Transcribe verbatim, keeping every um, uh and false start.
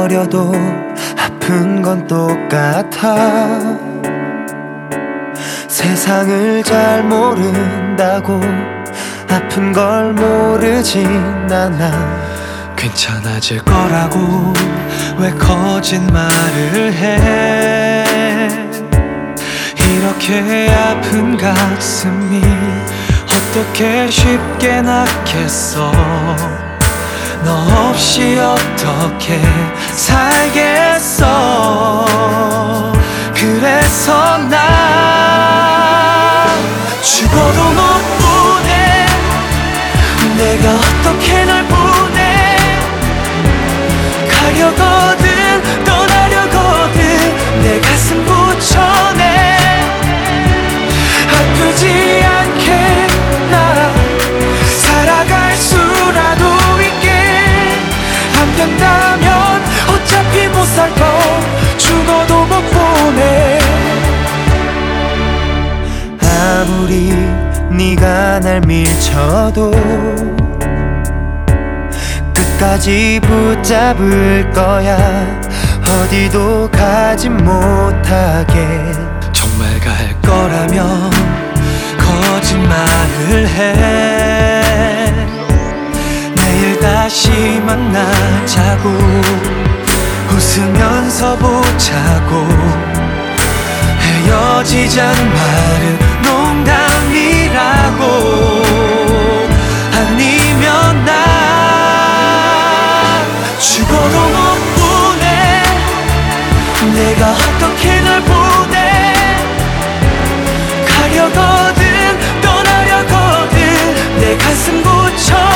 버려도 아픈 건 똑같아. 세상을 잘 모른다고 아픈 걸 모르진 않아. 괜찮아질 거라고 왜 거짓말을 해. 이렇게 아픈 가슴이 어떻게 쉽게 낫겠어. 너 없이 어떻게 살겠어. 그래서 나 죽어도 못 보내. 내가 어떻게 널 보내. 가려거든 떠나려거든 내 가슴 붙여내. 아프지 않게 나 살아갈 수라도 있게. 안 된다면 어차피 못 살 거 죽어도 못 보내. 아무리 네가 날 밀쳐도 끝까지 붙잡을 거야. 어디도 가지 못하게. 정말 갈 거라면 거짓말을 해. 내일 다시 만나자고 웃으면서 보자고. 헤어지자는 말은 농담이라고. 아니면 나 죽어도 못 보내. 내가 어떻게 널 보내. 가려거든 떠나려거든 내 가슴 붙여